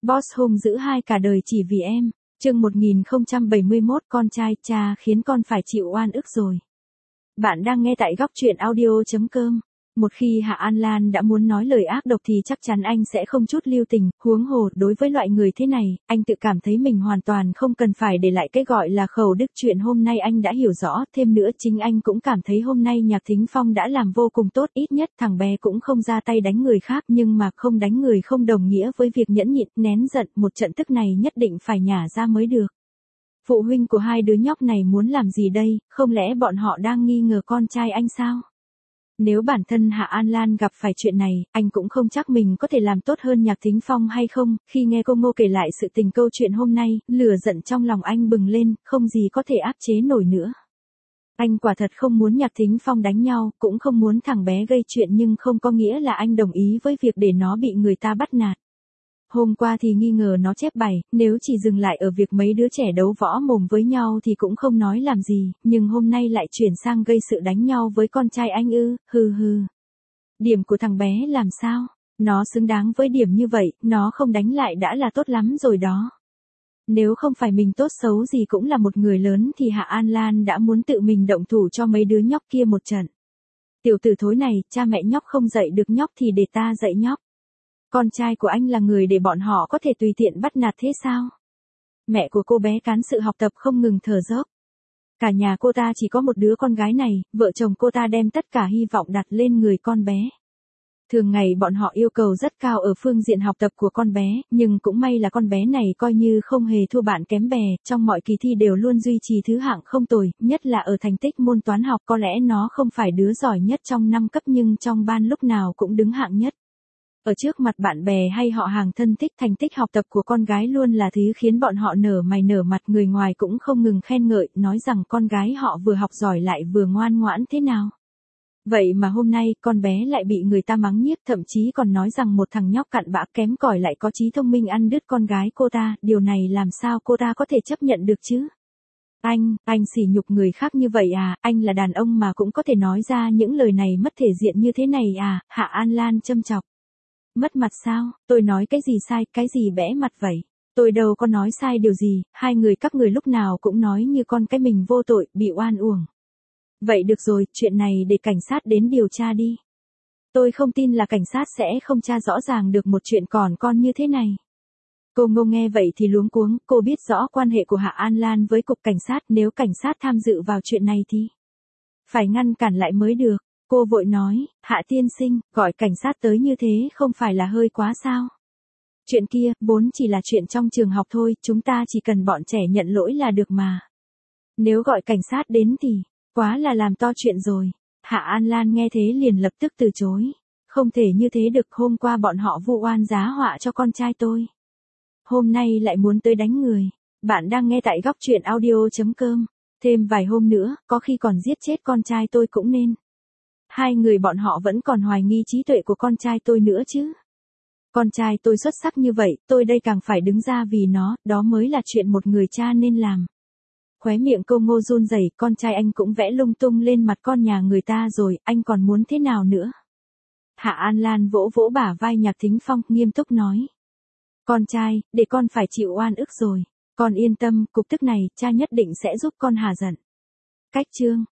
Boss hung dữ hai cả đời chỉ vì em. Chương 1071 con trai cha khiến con phải chịu oan ức rồi. Bạn đang nghe tại góc truyện audio.com. Một khi Hạ An Lan đã muốn nói lời ác độc thì chắc chắn anh sẽ không chút lưu tình, huống hồ đối với loại người thế này, anh tự cảm thấy mình hoàn toàn không cần phải để lại cái gọi là khẩu đức. Chuyện hôm nay anh đã hiểu rõ, thêm nữa chính anh cũng cảm thấy hôm nay Nhạc Thính Phong đã làm vô cùng tốt, ít nhất thằng bé cũng không ra tay đánh người khác, nhưng mà không đánh người không đồng nghĩa với việc nhẫn nhịn, nén giận, một trận tức này nhất định phải nhả ra mới được. Phụ huynh của hai đứa nhóc này muốn làm gì đây, không lẽ bọn họ đang nghi ngờ con trai anh sao? Nếu bản thân Hạ An Lan gặp phải chuyện này, anh cũng không chắc mình có thể làm tốt hơn Nhạc Thính Phong hay không. Khi nghe cô Ngô kể lại sự tình câu chuyện hôm nay, lửa giận trong lòng anh bừng lên, không gì có thể áp chế nổi nữa. Anh quả thật không muốn Nhạc Thính Phong đánh nhau, cũng không muốn thằng bé gây chuyện, nhưng không có nghĩa là anh đồng ý với việc để nó bị người ta bắt nạt. Hôm qua thì nghi ngờ nó chép bài, nếu chỉ dừng lại ở việc mấy đứa trẻ đấu võ mồm với nhau thì cũng không nói làm gì, nhưng hôm nay lại chuyển sang gây sự đánh nhau với con trai anh ư, hừ hừ. Điểm của thằng bé làm sao? Nó xứng đáng với điểm như vậy, nó không đánh lại đã là tốt lắm rồi đó. Nếu không phải mình tốt xấu gì cũng là một người lớn thì Hạ An Lan đã muốn tự mình động thủ cho mấy đứa nhóc kia một trận. Tiểu tử thối này, cha mẹ nhóc không dạy được nhóc thì để ta dạy nhóc. Con trai của anh là người để bọn họ có thể tùy tiện bắt nạt thế sao? Mẹ của cô bé cán sự học tập không ngừng thở dốc. Cả nhà cô ta chỉ có một đứa con gái này, vợ chồng cô ta đem tất cả hy vọng đặt lên người con bé. Thường ngày bọn họ yêu cầu rất cao ở phương diện học tập của con bé, nhưng cũng may là con bé này coi như không hề thua bạn kém bè, trong mọi kỳ thi đều luôn duy trì thứ hạng không tồi, nhất là ở thành tích môn toán học. Có lẽ nó không phải đứa giỏi nhất trong năm cấp nhưng trong ban lúc nào cũng đứng hạng nhất. Ở trước mặt bạn bè hay họ hàng thân thích, thành tích học tập của con gái luôn là thứ khiến bọn họ nở mày nở mặt, người ngoài cũng không ngừng khen ngợi, nói rằng con gái họ vừa học giỏi lại vừa ngoan ngoãn thế nào. Vậy mà hôm nay, con bé lại bị người ta mắng nhiếc, thậm chí còn nói rằng một thằng nhóc cặn bã kém cỏi lại có trí thông minh ăn đứt con gái cô ta, điều này làm sao cô ta có thể chấp nhận được chứ? Anh sỉ nhục người khác như vậy à, anh là đàn ông mà cũng có thể nói ra những lời này mất thể diện như thế này à, Hạ An Lan châm chọc. Mất mặt sao, tôi nói cái gì sai, cái gì bẽ mặt vậy? Tôi đâu có nói sai điều gì, hai người các người lúc nào cũng nói như con cái mình vô tội, bị oan uổng. Vậy được rồi, chuyện này để cảnh sát đến điều tra đi. Tôi không tin là cảnh sát sẽ không tra rõ ràng được một chuyện còn con như thế này. Cô Ngô nghe vậy thì luống cuống, cô biết rõ quan hệ của Hạ An Lan với cục cảnh sát, nếu cảnh sát tham dự vào chuyện này thì phải ngăn cản lại mới được. Cô vội nói, Hạ tiên sinh, gọi cảnh sát tới như thế không phải là hơi quá sao? Chuyện kia, vốn chỉ là chuyện trong trường học thôi, chúng ta chỉ cần bọn trẻ nhận lỗi là được mà. Nếu gọi cảnh sát đến thì, quá là làm to chuyện rồi. Hạ An Lan nghe thế liền lập tức từ chối. Không thể như thế được, hôm qua bọn họ vu oan giá họa cho con trai tôi. Hôm nay lại muốn tới đánh người. Bạn đang nghe tại góc truyện audio.com. Thêm vài hôm nữa, có khi còn giết chết con trai tôi cũng nên. Hai người bọn họ vẫn còn hoài nghi trí tuệ của con trai tôi nữa chứ. Con trai tôi xuất sắc như vậy, tôi đây càng phải đứng ra vì nó, đó mới là chuyện một người cha nên làm. Khóe miệng cô Ngô run rẩy, con trai anh cũng vẽ lung tung lên mặt con nhà người ta rồi, anh còn muốn thế nào nữa? Hạ An Lan vỗ vỗ bả vai Nhạc Thính Phong, nghiêm túc nói. Con trai, để con phải chịu oan ức rồi. Con yên tâm, cục tức này, cha nhất định sẽ giúp con hà giận. Cách chương